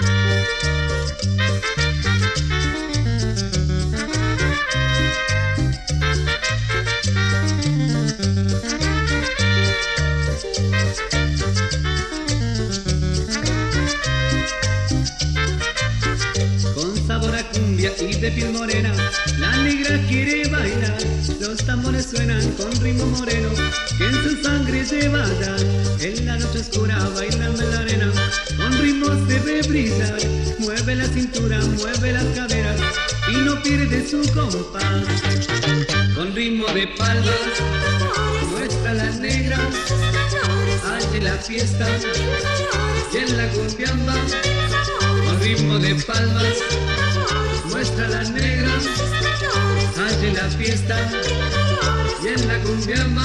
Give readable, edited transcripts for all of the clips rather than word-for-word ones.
Con sabor a cumbia y de piel morena, la negra quiere bailar. Los tambores suenan con ritmo moreno, que en su sangre lleva ya. En la noche oscura bailando en la arena, con ritmo se ve brillar. Mueve la cintura, mueve las caderas y no pierde su compás. Con ritmo de palmas muestra la negra, allí en la fiesta y en la cumbiamba. Con ritmo de palmas muestra la negra, allí en la fiesta y en la cumbiamba.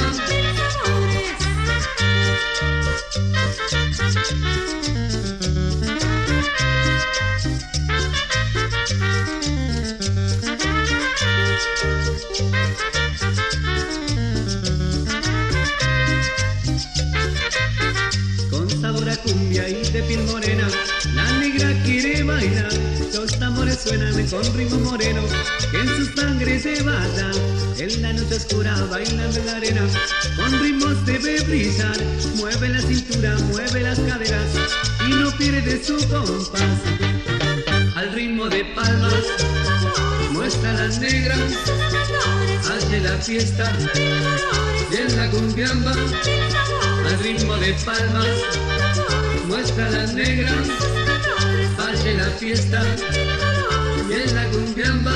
Con sabor a cumbia y de piel morena, la negra quiere bailar. Los tambores suenan con ritmo moreno, que en su sangre se vaya. En la noche oscura bailando en la arena, con ritmo se ve brillar. Mueve la cintura, mueve las caderas y no pierde su compás. Al ritmo de palmas muestra la negra, hace la fiesta y en la cumbiamba. Al ritmo de palmas muestra la negra, hace la fiesta y en la cumbiamba.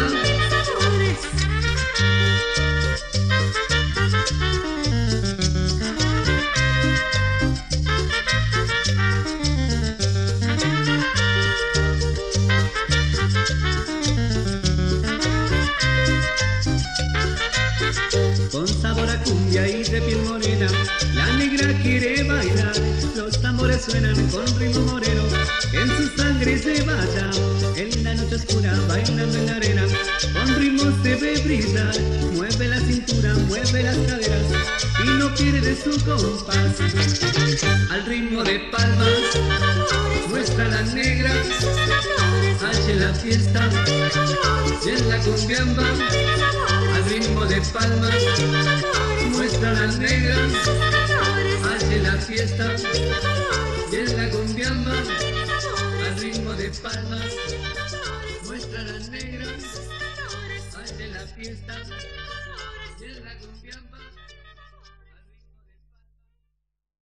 Con sabor a cumbia y de piel morena, la negra quiere bailar. Los tambores suenan con ritmo moreno, que en su sangre se vaya. En la noche oscura bailando en la arena, con ritmo se ve brillar. Mueve la cintura, mueve las caderas y no pierde su compás. Al ritmo de palmas muestra la negra, hace la fiesta y en la cumbiamba. Al ritmo de palmas muestra la negra, hace la fiesta y en la cumbiamba. Al ritmo de palmas muestra la negra, hace la fiesta y en la cumbiamba.